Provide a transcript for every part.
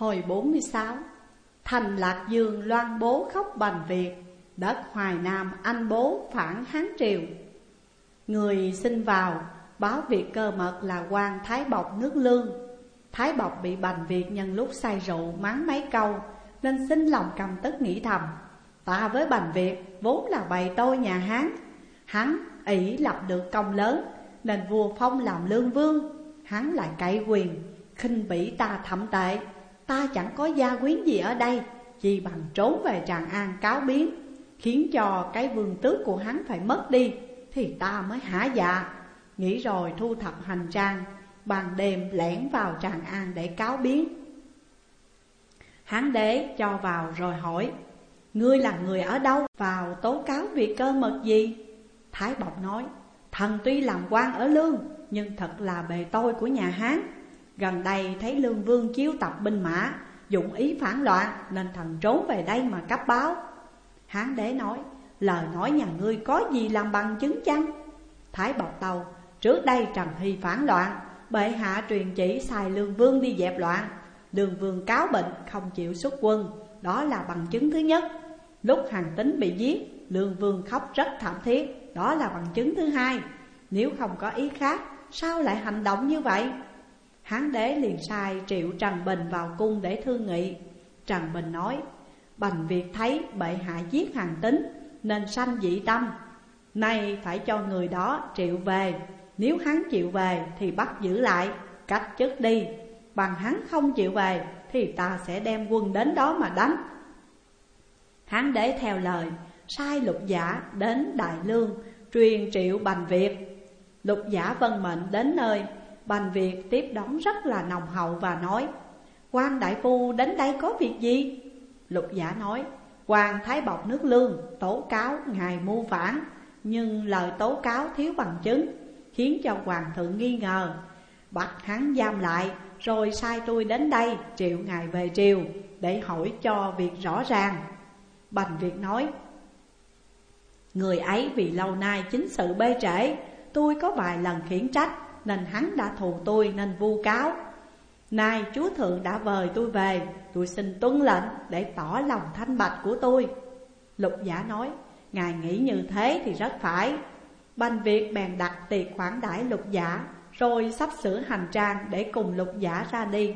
Hồi 46. Thành Lạc Dương loan bố khóc bành Việt, đất Hoài Nam anh bố phản Hán Triều. Người xin vào báo việc cơ mật là quan Thái Bộc nước Lương. Thái Bộc bị bành Việt nhân lúc say rượu mắng mấy câu, nên xin lòng căm tức nghĩ thầm: ta với bành Việt vốn là bầy tôi nhà Hán. Hắn ỷ lập được công lớn, nên vua phong làm lương vương. Hắn lại cậy quyền, khinh bỉ ta thậm tệ. Ta chẳng có gia quyến gì ở đây, chỉ bằng trốn về Tràng An cáo biến, khiến cho cái vương tước của hắn phải mất đi, thì ta mới hả dạ. Nghĩ rồi thu thập hành trang, ban đêm lẻn vào Tràng An để cáo biến. Hán đế cho vào rồi hỏi: ngươi là người ở đâu, vào tố cáo việc cơ mật gì? Thái Bộc nói: thần tuy làm quan ở Lương, nhưng thật là bề tôi của nhà Hán. Gần đây thấy Lương vương chiếu tập binh mã, dụng ý phản loạn, nên thần trốn về đây mà cấp báo. Hán đế nói: lời nói nhà ngươi có gì làm bằng chứng chăng? Thái Bộc tâu: trước đây Trần Hy phản loạn, bệ hạ truyền chỉ sai Lương vương đi dẹp loạn. Lương vương cáo bệnh không chịu xuất quân, đó là bằng chứng thứ nhất. Lúc Hàn Tín bị giết, Lương vương khóc rất thảm thiết, đó là bằng chứng thứ hai. Nếu không có ý khác, sao lại hành động như vậy? Hán đế liền sai triệu Trần Bình vào cung để thương nghị. Trần Bình nói: bành Việt thấy bệ hạ giết Hàn Tín, nên sanh dị tâm. Nay phải cho người đó triệu về. Nếu hắn chịu về thì bắt giữ lại, cách chức đi. Bằng hắn không chịu về thì ta sẽ đem quân đến đó mà đánh. Hán đế theo lời, sai Lục Giả đến Đại Lương truyền triệu bành Việt. Lục Giả vâng mệnh đến nơi, bành Việt tiếp đón rất là nồng hậu và nói: quan đại phu đến đây có việc gì? Lục Giả nói: quan Thái Bộc nước Lương tố cáo ngài mưu phản, nhưng lời tố cáo thiếu bằng chứng, khiến cho hoàng thượng nghi ngờ, bắt hắn giam lại, rồi sai tôi đến đây triệu ngài về triều để hỏi cho việc rõ ràng. Bành Việt nói: người ấy vì lâu nay chính sự bê trễ, tôi có vài lần khiển trách, nên hắn đã thù tôi nên vu cáo. Nay chúa thượng đã vời tôi về, tôi xin tuân lệnh để tỏ lòng thanh bạch của tôi. Lục Giả nói: ngài nghĩ như thế thì rất phải. Bành Việt bèn đặt tiệc khoản đãi Lục Giả, rồi sắp sửa hành trang để cùng Lục Giả ra đi.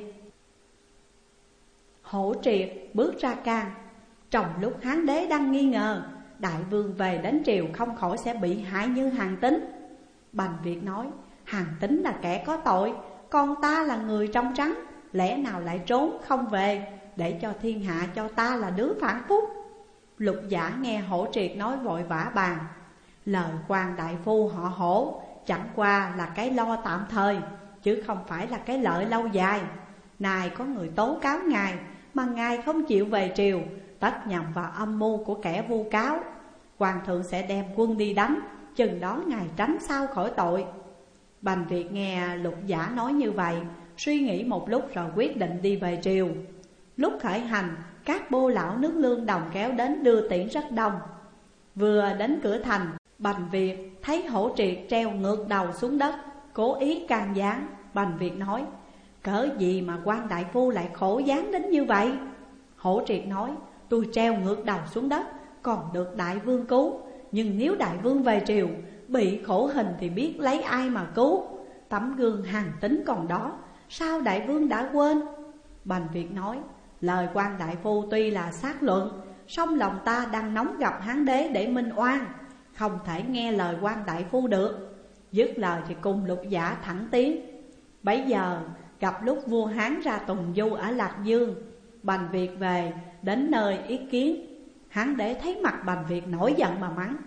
Hổ Triệt bước ra can. Trong lúc Hán đế đang nghi ngờ đại vương về đến triều không khỏi sẽ bị hại như Hàn Tín. Bành Việt nói: Hàn Tín là kẻ có tội, còn ta là người trong trắng, lẽ nào lại trốn không về, để cho thiên hạ cho ta là đứa phản phúc. Lục Giả nghe Hổ Triệt nói vội vã bàn: lời quan đại phu họ Hổ chẳng qua là cái lo tạm thời, chứ không phải là cái lợi lâu dài. Này có người tố cáo ngài, mà ngài không chịu về triều, tất nhằm vào âm mưu của kẻ vu cáo. Hoàng thượng sẽ đem quân đi đánh, chừng đó ngài tránh sao khỏi tội. Bành Việt nghe Lục Giả nói như vậy, suy nghĩ một lúc rồi quyết định đi về triều. Lúc khởi hành, các bô lão nước Lương đồng kéo đến đưa tiễn rất đông. Vừa đến cửa thành, Bành Việt thấy Hổ Triệt treo ngược đầu xuống đất, cố ý can gián. Bành Việt nói: cỡ gì mà quan đại phu lại khổ gián đến như vậy? Hổ Triệt nói: tôi treo ngược đầu xuống đất còn được đại vương cứu, nhưng nếu đại vương về triều bị khổ hình thì biết lấy ai mà cứu. Tấm gương Hàn Tín còn đó, sao đại vương đã quên? Bành Việt nói: lời quan đại phu tuy là xác luận, song lòng ta đang nóng gặp Hán đế để minh oan, không thể nghe lời quan đại phu được. Dứt lời thì cùng Lục Giả thẳng tiến. Bấy giờ gặp lúc vua Hán ra tuần du ở Lạc Dương. Bành Việt về đến nơi ý kiến. Hán đế thấy mặt Bành Việt nổi giận mà mắng: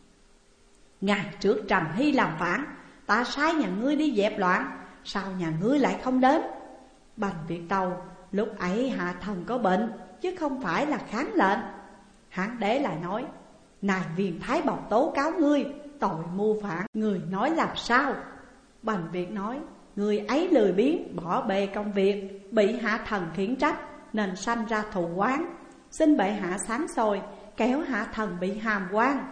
ngày trước Trần Hy làm phản, ta sai nhà ngươi đi dẹp loạn, sao nhà ngươi lại không đến? Bành Việt tâu: lúc ấy hạ thần có bệnh, chứ không phải là kháng lệnh. Hán đế lại nói: này viên Thái Bộc tố cáo ngươi tội mưu phản, người nói làm sao? Bành Việt nói: người ấy lười biếng bỏ bê công việc, bị hạ thần khiển trách, nên sanh ra thù oán. Xin bệ hạ sáng soi, kéo hạ thần bị hàm quan.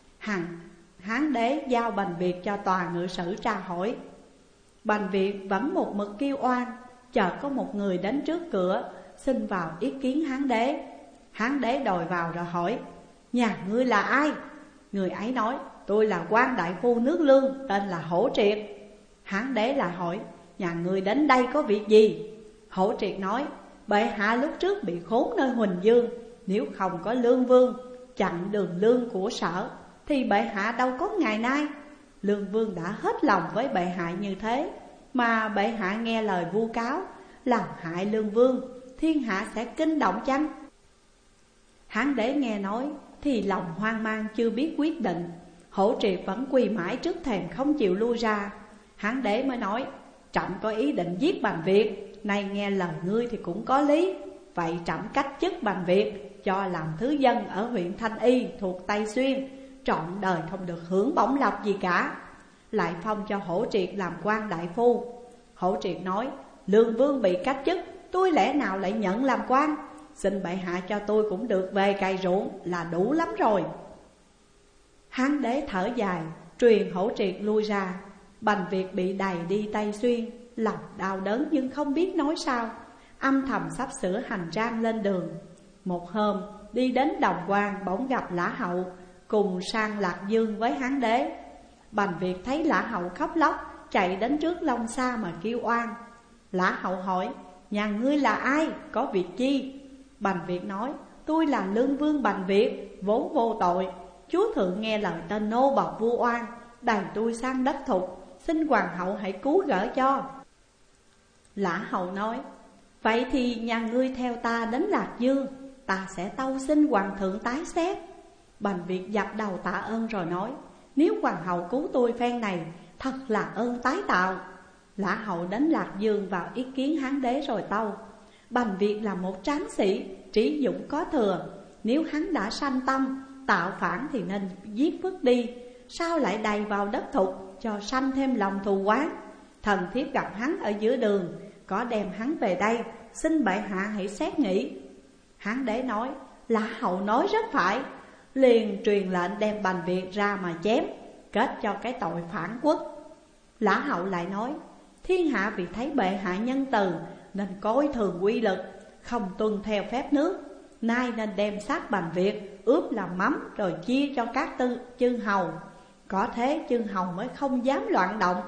Hán đế giao Bành Việt cho tòa ngự sử tra hỏi. Bành Việt vẫn một mực kêu oan. Chợt có một người đến trước cửa, xin vào ý kiến Hán đế. Hán đế đòi vào rồi hỏi: nhà ngươi là ai? Người ấy nói: tôi là quan đại phu nước Lương, tên là Hổ Triệt. Hán đế lại hỏi: nhà ngươi đến đây có việc gì? Hổ Triệt nói: bệ hạ lúc trước bị khốn nơi Huỳnh Dương, nếu không có Lương Vương chặn đường lương của Sở thì bệ hạ đâu có ngày nay. Lương Vương đã hết lòng với bệ hạ như thế, mà bệ hạ nghe lời vu cáo làm hại Lương Vương, thiên hạ sẽ kinh động chăng? Hán đế nghe nói thì lòng hoang mang chưa biết quyết định. Hổ Triệt vẫn quỳ mãi trước thềm không chịu lui ra. Hán đế mới nói: trẫm có ý định giết Bành Việt, nay nghe lời ngươi thì cũng có lý. Vậy trẫm cách chức Bành Việt, cho làm thứ dân ở huyện Thanh Y thuộc Tây Xuyên, trọn đời không được hưởng bổng lộc gì cả. Lại phong cho Hổ Triệt làm quan đại phu. Hổ Triệt nói: Lương Vương bị cách chức, tôi lẽ nào lại nhận làm quan? Xin bệ hạ cho tôi cũng được về cày ruộng là đủ lắm rồi. Hán đế thở dài, truyền Hổ Triệt lui ra. Bành Việt bị đày đi Tây Xuyên, lòng đau đớn nhưng không biết nói sao, âm thầm sắp sửa hành trang lên đường. Một hôm đi đến Đồng Quan, bỗng gặp Lã Hậu cùng sang Lạc Dương với Hán đế. Bành Việt thấy Lã Hậu khóc lóc, chạy đến trước Long Sa mà kêu oan. Lã Hậu hỏi: nhà ngươi là ai, có việc chi? Bành Việt nói: tôi là Lương Vương Bành Việt, vốn vô tội. Chúa thượng nghe lời tên nô bộc vu oan, đày tôi sang đất Thục, xin hoàng hậu hãy cứu gỡ cho. Lã Hậu nói: vậy thì nhà ngươi theo ta đến Lạc Dương, ta sẽ tâu xin hoàng thượng tái xét. Bành Việt dập đầu tạ ơn rồi nói: nếu hoàng hậu cứu tôi phen này, thật là ơn tái tạo. Lã Hậu đến Lạc Dương vào ý kiến Hán đế rồi tâu: Bành Việt là một tráng sĩ, trí dũng có thừa. Nếu hắn đã sanh tâm tạo phản thì nên giết vứt đi, sao lại đày vào đất Thục cho sanh thêm lòng thù oán? Thần thiếp gặp hắn ở giữa đường, có đem hắn về đây, xin bệ hạ hãy xét nghĩ. Hán đế nói: Lã Hậu nói rất phải, liền truyền lệnh đem Bành Việt ra mà chém, kết cho cái tội phản quốc. Lã Hậu lại nói: thiên hạ vì thấy bệ hạ nhân từ nên coi thường quy lực, không tuân theo phép nước, nay nên đem xác Bành Việt ướp làm mắm rồi chia cho các chư hầu, có thế chư hầu mới không dám loạn động.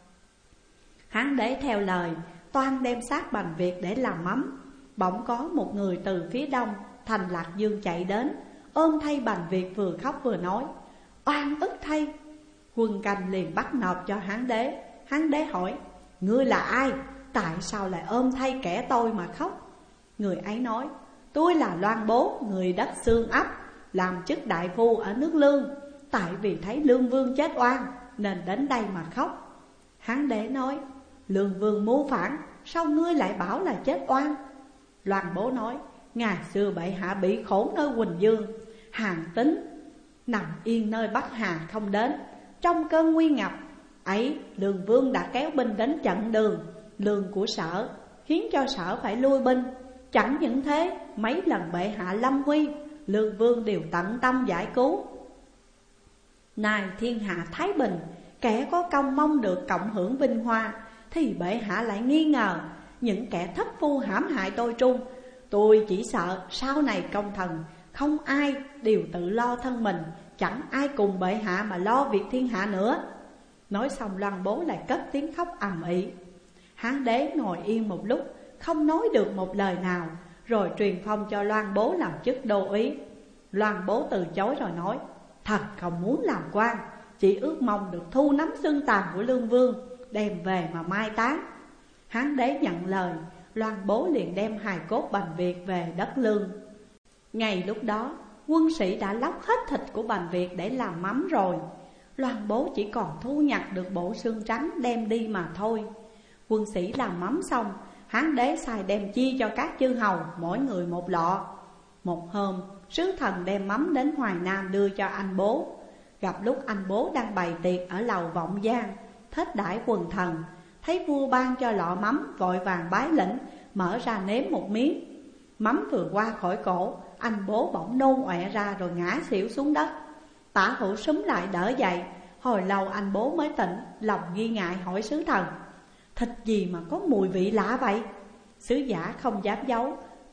Hán đế theo lời, toan đem xác Bành Việt để làm mắm. Bỗng có một người từ phía đông thành Lạc Dương chạy đến, ôm thay Bành Việt vừa khóc vừa nói: oan ức thay. Quân canh liền bắt nộp cho Hán đế. Hán đế hỏi: ngươi là ai, tại sao lại ôm thay kẻ tôi mà khóc? Người ấy nói: tôi là Loan Bố, người đất Xương Ấp, làm chức đại phu ở nước Lương. Tại vì thấy Lương Vương chết oan nên đến đây mà khóc. Hán đế nói: Lương Vương mưu phản, sao ngươi lại bảo là chết oan? Loan Bố nói: ngày xưa bệ hạ bị khổ nơi Huỳnh Dương, Hàn Tín nằm yên nơi Bắc Hà không đến. Trong cơn nguy ngập ấy, Lương Vương đã kéo binh đến chặn đường lương của Sở, khiến cho Sở phải lui binh. Chẳng những thế, mấy lần bệ hạ lâm nguy, Lương Vương đều tận tâm giải cứu. Nay thiên hạ thái bình, kẻ có công mong được cộng hưởng vinh hoa, thì bệ hạ lại nghi ngờ những kẻ thất phu hãm hại tôi trung. Tôi chỉ sợ sau này công thần không ai đều tự lo thân mình, chẳng ai cùng bệ hạ mà lo việc thiên hạ nữa. Nói xong Loan Bố lại cất tiếng khóc ầm ĩ. Hán đế ngồi yên một lúc, không nói được một lời nào, rồi truyền phong cho Loan Bố làm chức đô úy. Loan Bố từ chối rồi nói: thật không muốn làm quan, chỉ ước mong được thu nắm xương tàn của Lương Vương, đem về mà mai táng. Hán đế nhận lời, Loan Bố liền đem hài cốt Bành Việt về đất Lương. Ngày lúc đó, quân sĩ đã lóc hết thịt của Bành Việt để làm mắm rồi. Loan Bố chỉ còn thu nhặt được bộ xương trắng đem đi mà thôi. Quân sĩ làm mắm xong, Hán đế sai đem chia cho các chư hầu, mỗi người một lọ. Một hôm, sứ thần đem mắm đến Hoài Nam đưa cho anh Bố. Gặp lúc anh Bố đang bày tiệc ở lầu Vọng Giang, thết đãi quần thần, thấy vua ban cho lọ mắm, vội vàng bái lĩnh, mở ra nếm một miếng. Mắm vừa qua khỏi cổ, anh Bố bỗng nôn ọe ra rồi ngã xỉu xuống đất. Tả Hữu súm lại đỡ dậy. Hồi lâu anh Bố mới tỉnh, lòng nghi ngại hỏi sứ thần: thịt gì mà có mùi vị lạ vậy? Sứ giả không dám giấu,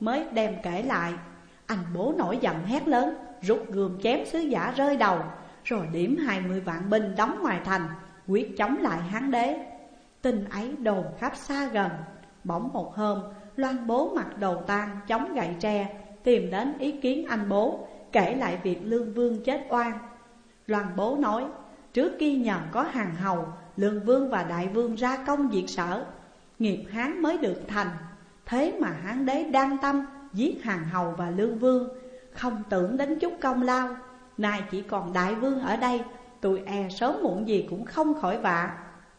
mới đem kể lại. Anh bố nổi giận hét lớn, rút gươm chém sứ giả rơi đầu, rồi điểm 20 vạn binh đóng ngoài thành, quyết chống lại Hán đế. Tin ấy đồn khắp xa gần. Bỗng một hôm, Loan bố mặc đồ tang chống gậy tre, tìm đến ý kiến anh bố, kể lại việc Lương Vương chết oan. Loan bố nói, trước kia nhờ có Hàn Hầu, Lương Vương và Đại Vương ra công diệt Sở, nghiệp Hán mới được thành. Thế mà Hán đế đang tâm giết Hàn Hầu và Lương Vương, không tưởng đến chút công lao. Nay chỉ còn Đại Vương ở đây, tôi e sớm muộn gì cũng không khỏi vạ.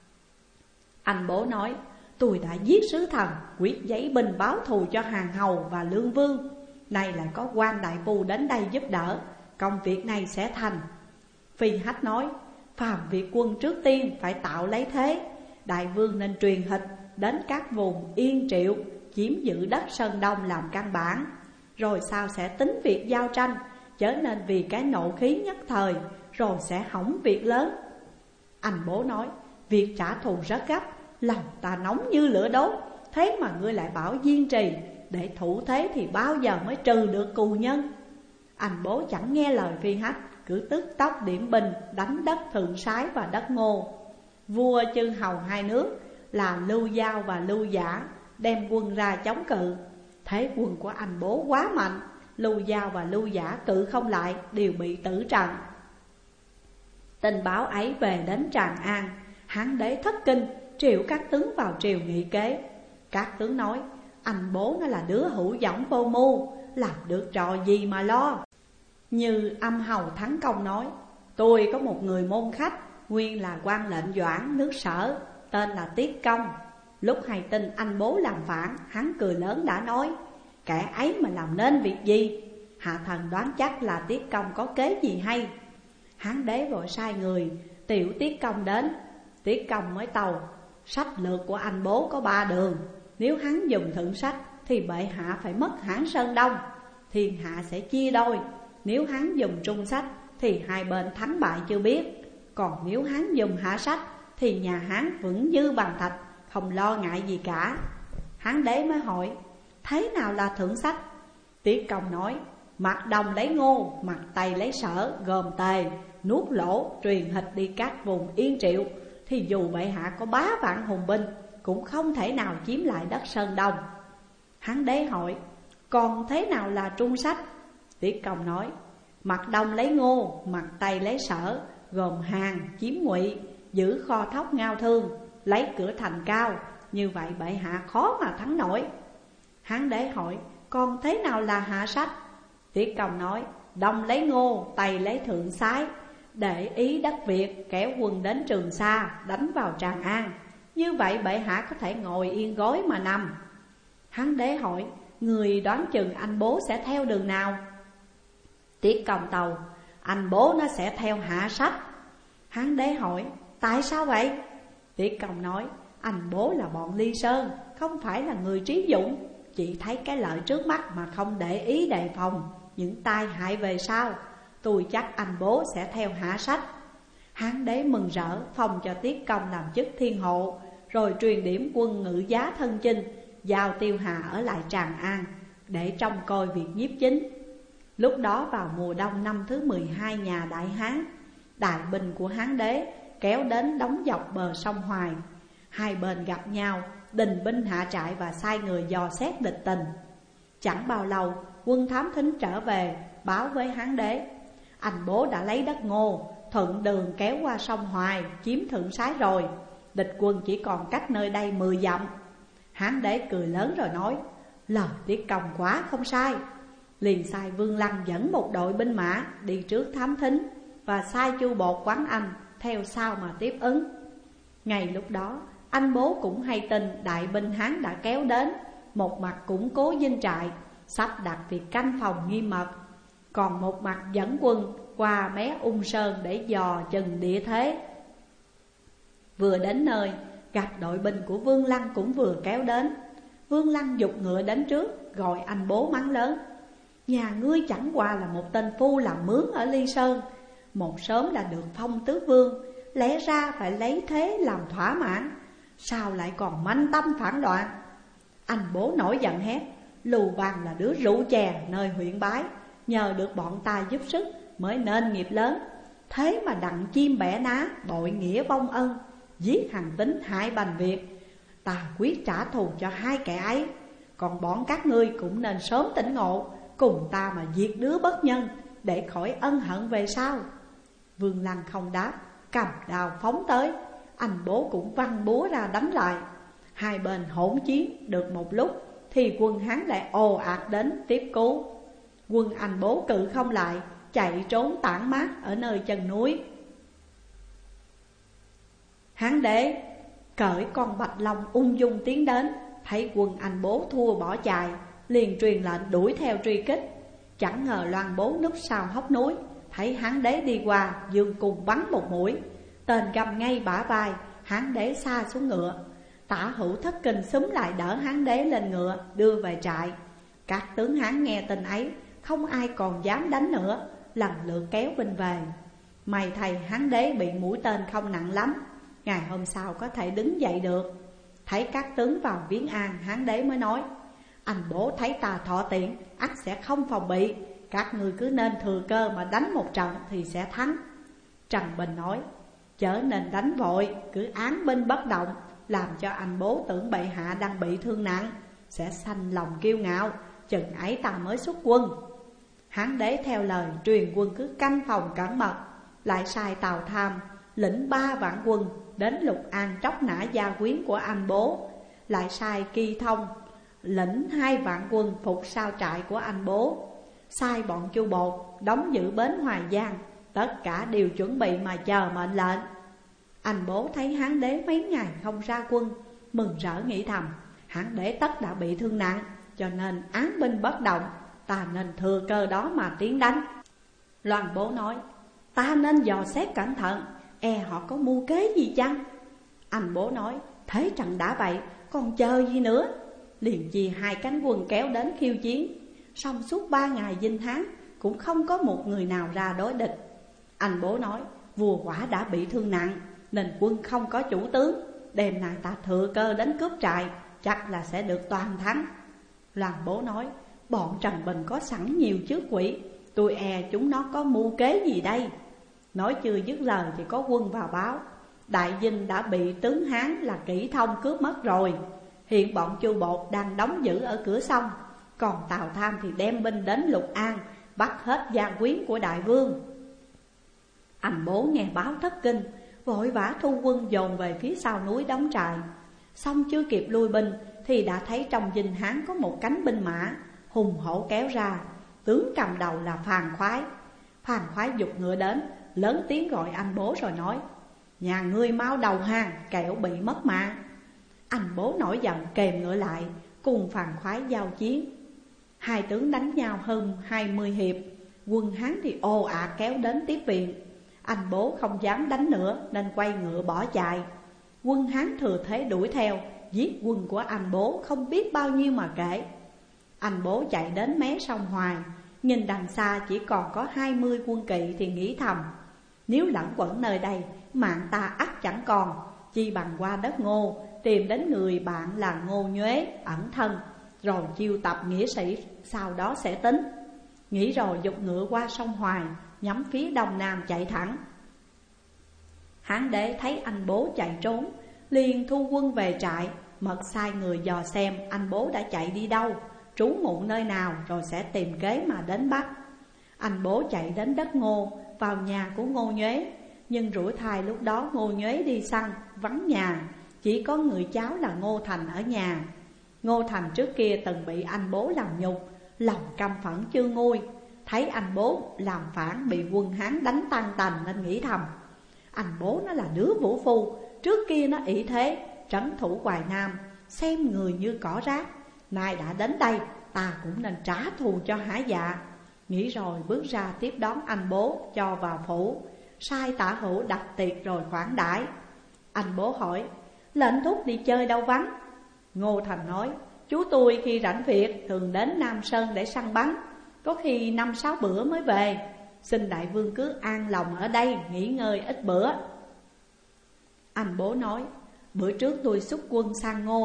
Anh bố nói, tôi đã giết sứ thần, quyết giấy binh báo thù cho Hàn Hầu và Lương Vương. Nay lại có quan đại phu đến đây giúp đỡ, công việc này sẽ thành. Phi Hách nói, phàm việc quân trước tiên phải tạo lấy thế. Đại Vương nên truyền hịch đến các vùng Yên Triệu, chiếm giữ đất Sơn Đông làm căn bản, rồi sau sẽ tính việc giao tranh, chớ nên vì cái nộ khí nhất thời, rồi sẽ hỏng việc lớn. Anh bố nói, việc trả thù rất gấp, lòng ta nóng như lửa đốt, thế mà ngươi lại bảo kiên trì, để thủ thế thì bao giờ mới trừ được cù nhân. Anh bố chẳng nghe lời Phi Hách, cứ tức tốc điểm binh đánh đất Thượng Sái và đất Ngô. Vua chư hầu hai nước là Lưu Giao và Lưu Giả đem quân ra chống cự. Thế quân của anh bố quá mạnh, Lưu Giao và Lưu Giả cự không lại, đều bị tử trận. Tin báo ấy về đến Tràng An, Hán đế thất kinh, triệu các tướng vào triều nghị kế. Các tướng nói, anh bố nó là đứa hữu dõng vô mưu, làm được trò gì mà lo. Như Âm Hầu Thắng Công nói, tôi có một người môn khách, nguyên là quan lệnh Doãn nước Sở, tên là Tiết Công. Lúc hay tin anh bố làm phản, hắn cười lớn đã nói, kẻ ấy mà làm nên việc gì? Hạ thần đoán chắc là Tiết Công có kế gì hay. Hán đế vội sai người tiểu Tiết Công đến. Tiết Công mới tâu, sách lược của anh bố có 3 đường. Nếu hắn dùng thượng sách thì bệ hạ phải mất Hán Sơn Đông, thiên hạ sẽ chia đôi. Nếu hắn dùng trung sách thì hai bên thắng bại chưa biết. Còn nếu hắn dùng hạ sách thì nhà Hán vững như bằng thạch, không lo ngại gì cả. Hán đế mới hỏi, thế nào là thượng sách? Tiết Công nói, mặt Đồng lấy Ngô, mặt Tây lấy Sở, gồm Tề, nuốt lỗ, truyền hịch đi các vùng Yên Triệu, thì dù bệ hạ có 3 vạn hùng binh cũng không thể nào chiếm lại đất Sơn Đông. Hán đế hỏi, còn thế nào là trung sách? Tiết Công nói, mặt Đông lấy Ngô, mặt Tây lấy Sở, gồm Hàn, chiếm Ngụy, giữ kho thóc Ngao Thương, lấy cửa thành cao. Như vậy bệ hạ khó mà thắng nổi. Hán đế hỏi, còn thế nào là hạ sách? Tiết Công nói, Đông lấy Ngô, Tây lấy Thượng Sái, để ý đất Việt, kéo quân đến Trường Sa, đánh vào Tràng An. Như vậy bệ hạ có thể ngồi yên gối mà nằm. Hán đế hỏi, người đoán chừng anh bố sẽ theo đường nào? Tiết Công tâu, anh bố nó sẽ theo hạ sách. Hán đế hỏi, tại sao vậy? Tiết Công nói, anh bố là bọn Ly Sơn, không phải là người trí dũng, chỉ thấy cái lợi trước mắt mà không để ý đề phòng những tai hại về sau. Tôi chắc anh bố sẽ theo hạ sách. Hán đế mừng rỡ phong cho Tiết Công làm chức thiên hộ, rồi truyền điểm quân ngự giá thân chinh, giao Tiêu Hà ở lại Tràng An để trông coi việc nhiếp chính. Lúc đó vào mùa đông năm thứ 12 nhà Đại Hán, đại binh của Hán đế kéo đến đóng dọc bờ sông Hoài. Hai bên gặp nhau, đình binh hạ trại và sai người dò xét địch tình. Chẳng bao lâu, quân thám thính trở về báo với Hán đế, anh bố đã lấy đất Ngô, thuận đường kéo qua sông Hoài, chiếm Thượng Sái rồi. Địch quân chỉ còn cách nơi đây 10 dặm. Hán đế cười lớn rồi nói, lời Tiết Công quá không sai. Liền sai Vương Lăng dẫn một đội binh mã đi trước thám thính, và sai Chu Bột Quán Anh theo sau mà tiếp ứng. Ngày lúc đó, anh bố cũng hay tin đại binh Hán đã kéo đến, một mặt củng cố dinh trại, sắp đặt việc canh phòng nghiêm mật, còn một mặt dẫn quân qua mé Ung Sơn để dò chừng địa thế. Vừa đến nơi, gặp đội binh của Vương Lăng cũng vừa kéo đến. Vương Lăng giục ngựa đến trước, gọi anh bố mắng lớn, nhà ngươi chẳng qua là một tên phu làm mướn ở Ly Sơn, một sớm đã được phong tước vương, lẽ ra phải lấy thế làm thỏa mãn, sao lại còn manh tâm phản loạn? Anh bố nổi giận hét, Lưu Bang là đứa rượu chè nơi huyện Bái, nhờ được bọn ta giúp sức mới nên nghiệp lớn. Thế mà đặng chim bẻ ná, bội nghĩa vong ân, giết Hàn Tín hại Bành Việt. Ta quyết trả thù cho hai kẻ ấy. Còn bọn các ngươi cũng nên sớm tỉnh ngộ, cùng ta mà diệt đứa bất nhân, để khỏi ân hận về sau. Vương Lăng không đáp, cầm đao phóng tới. Anh Bố cũng văng búa ra đánh lại. Hai bên hỗn chiến được một lúc thì quân Hán lại ồ ạt đến tiếp cứu. Quân Anh Bố cự không lại, chạy trốn tản mát ở nơi chân núi. Hán đế cởi con Bạch Long ung dung tiến đến, thấy quân Anh Bố thua bỏ chạy, liền truyền lệnh đuổi theo truy kích. Chẳng ngờ Loan Bố núp sau hốc núi, thấy Hán đế đi qua, dương cùng bắn một mũi, tên găm ngay bả vai. Hán đế sa xuống ngựa. Tả Hữu Thất Kinh xúm lại đỡ Hán đế lên ngựa, đưa về trại. Các tướng Hán nghe tin ấy, không ai còn dám đánh nữa, lần lượt kéo binh về. May thầy Hán đế bị mũi tên không nặng lắm, ngày hôm sau có thể đứng dậy được. Thấy các tướng vào viếng an, Hán đế mới nói: Anh Bố thấy ta thọ tiện, ắt sẽ không phòng bị. Các ngươi cứ nên thừa cơ mà đánh một trận thì sẽ thắng. Trần Bình nói: Chớ nên đánh vội, cứ án binh bất động, làm cho anh Bố tưởng bệ hạ đang bị thương nặng, sẽ sanh lòng kiêu ngạo, chừng ấy ta mới xuất quân. Hán đế theo lời truyền quân cứ canh phòng cẩn mật, lại sai Tào Tham lĩnh 3 vạn quân đến Lục An tróc nã gia quyến của anh Bố, lại sai Kỳ Thông lĩnh 2 vạn quân phục sao trại của anh Bố, sai bọn Chu Bột đóng giữ bến Hoài Giang. Tất cả đều chuẩn bị mà chờ mệnh lệnh. Anh Bố thấy Hán đế mấy ngày không ra quân, mừng rỡ nghĩ thầm: Hán đế tất đã bị thương nặng, cho nên án binh bất động, ta nên thừa cơ đó mà tiến đánh. Loan Bố nói: Ta nên dò xét cẩn thận, e họ có mưu kế gì chăng? Anh Bố nói: Thế trận đã vậy, còn chờ gì nữa? Liền chia 2 cánh quân kéo đến khiêu chiến. Xong suốt 3 ngày dinh Hán cũng không có một người nào ra đối địch. Anh Bố nói: Vua quả đã bị thương nặng, nên quân không có chủ tướng. Đêm nay ta thừa cơ đến cướp trại, chắc là sẽ được toàn thắng. Loan Bố nói: Bọn Trần Bình có sẵn nhiều chướng quỷ, tôi e chúng nó có mưu kế gì đây. Nói chưa dứt lời thì có quân vào báo: Đại Dinh đã bị tướng Hán là Kỷ Thông cướp mất rồi. Hiện bọn Chu Bột đang đóng giữ ở cửa sông, còn Tào Tham thì đem binh đến Lục An, bắt hết gia quyến của đại vương. Anh Bố nghe báo thất kinh, vội vã thu quân dồn về phía sau núi đóng trại. Xong chưa kịp lui binh thì đã thấy trong dinh Hán có một cánh binh mã hùng hổ kéo ra. Tướng cầm đầu là Phàn Khoái. Phàn Khoái giục ngựa đến, lớn tiếng gọi anh Bố rồi nói: Nhà ngươi mau đầu hàng, kẻo bị mất mạng. Anh Bố nổi giận kềm ngựa lại, cùng Phàn Khoái giao chiến. 2 tướng đánh nhau hơn 20 hiệp, quân Hán thì ồ ạt kéo đến tiếp viện. Anh Bố không dám đánh nữa nên quay ngựa bỏ chạy. Quân Hán thừa thế đuổi theo, giết quân của anh Bố không biết bao nhiêu mà kể. Anh Bố chạy đến mé sông Hoài, nhìn đằng xa chỉ còn có 20 quân kỵ thì nghĩ thầm: Nếu lẩn quẩn nơi đây, mạng ta ắt chẳng còn. Chi bằng qua đất Ngô, tìm đến người bạn là Ngô Nhuế ẩn thân, rồi chiêu tập nghĩa sĩ, sau đó sẽ tính. Nghĩ rồi giục ngựa qua sông Hoài, nhắm phía đông nam chạy thẳng. Hán đế thấy anh Bố chạy trốn, liền thu quân về trại, mật sai người dò xem anh Bố đã chạy đi đâu, trú ngụ nơi nào, rồi sẽ tìm kế mà đến bắt. Anh Bố chạy đến đất Ngô, vào nhà của Ngô Nhuế. Nhưng rủi thai lúc đó Ngô Nhuế đi săn, vắng nhà, chỉ có người cháu là Ngô Thành ở nhà. Ngô Thành trước kia từng bị anh Bố làm nhục, lòng căm phẫn chưa nguôi. Thấy anh Bố làm phản bị quân Hán đánh tan tành nên nghĩ thầm: Anh Bố nó là đứa vũ phu, trước kia nó ỷ thế trấn thủ Hoài Nam, xem người như cỏ rác. Nay đã đến đây, ta cũng nên trả thù cho hả dạ. Nghĩ rồi bước ra tiếp đón anh Bố cho vào phủ, sai Tả Hữu đặt tiệc rồi khoản đãi. Anh Bố hỏi: Lệnh thúc đi chơi đâu vắng? Ngô Thành nói: Chú tôi khi rảnh việc thường đến Nam Sơn để săn bắn, có khi 5-6 bữa mới về. Xin đại vương cứ an lòng ở đây nghỉ ngơi ít bữa. Anh Bố nói: Bữa trước tôi xuất quân sang Ngô,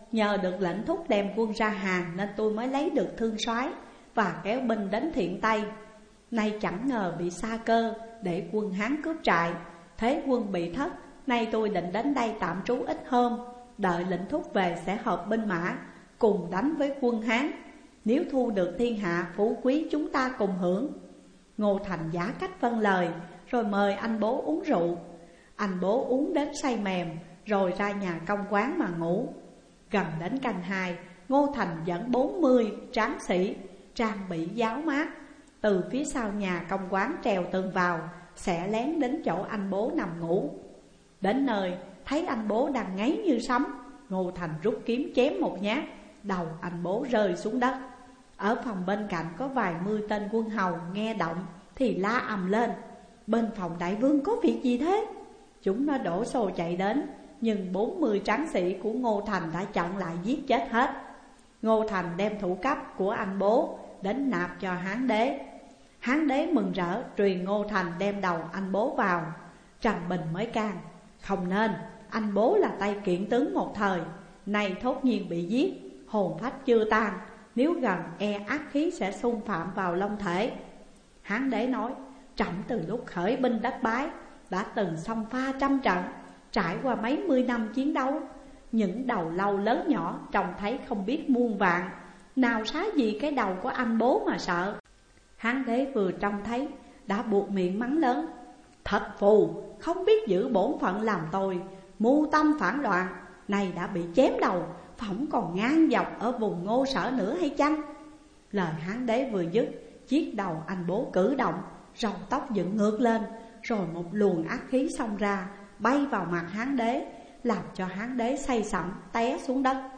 nhờ được lệnh thúc đem quân ra hàng nên tôi mới lấy được thương soái và kéo binh đến Thiện Tây. Nay chẳng ngờ bị Sa Cơ để quân Hán cướp trại, thế quân bị thất. Nay tôi định đến đây tạm trú ít hôm, đợi lệnh thúc về sẽ hợp binh mã cùng đánh với quân Hán. Nếu thu được thiên hạ phú quý chúng ta cùng hưởng. Ngô Thành giả cách vâng lời, rồi mời anh bố uống rượu. Anh bố uống đến say mềm, rồi ra nhà công quán mà ngủ. Gần đến canh 2, Ngô Thành dẫn 40 tráng sĩ trang bị giáo mát từ phía sau nhà công quán trèo tường vào, sẽ lén đến chỗ anh bố nằm ngủ. Đến nơi thấy anh bố đang ngáy như sấm, Ngô Thành rút kiếm chém một nhát, đầu anh bố rơi xuống đất. Ở phòng bên cạnh có vài mươi tên quân hầu nghe động thì la ầm lên: bên phòng đại vương có việc gì thế? Chúng nó đổ xô chạy đến, nhưng 40 tráng sĩ của Ngô Thành đã chặn lại giết chết hết. Ngô Thành đem thủ cấp của anh bố đến nạp cho Hán đế. Hán đế mừng rỡ truyền Ngô Thành đem đầu anh bố vào. Trần Bình mới can: không nên, anh bố là tay kiện tướng một thời, nay thốt nhiên bị giết, hồn phách chưa tan, nếu gần e ác khí sẽ xung phạm vào long thể. Hán đế nói: trẫm từ lúc khởi binh đắc Bái đã từng xông pha trăm trận, trải qua mấy mươi năm chiến đấu, những đầu lâu lớn nhỏ trông thấy không biết muôn vạn, nào xá gì cái đầu của anh bố mà sợ. Hán đế vừa trông thấy đã buộc miệng mắng lớn: thật phù, không biết giữ bổn phận làm tôi, mưu tâm phản loạn, này đã bị chém đầu, phỏng còn ngang dọc ở vùng Ngô Sở nữa hay chăng? Lời Hán đế vừa dứt, chiếc đầu anh bố cử động, râu tóc dựng ngược lên, rồi một luồng ác khí xông ra, bay vào mặt Hán đế, làm cho Hán đế say sẩm té xuống đất.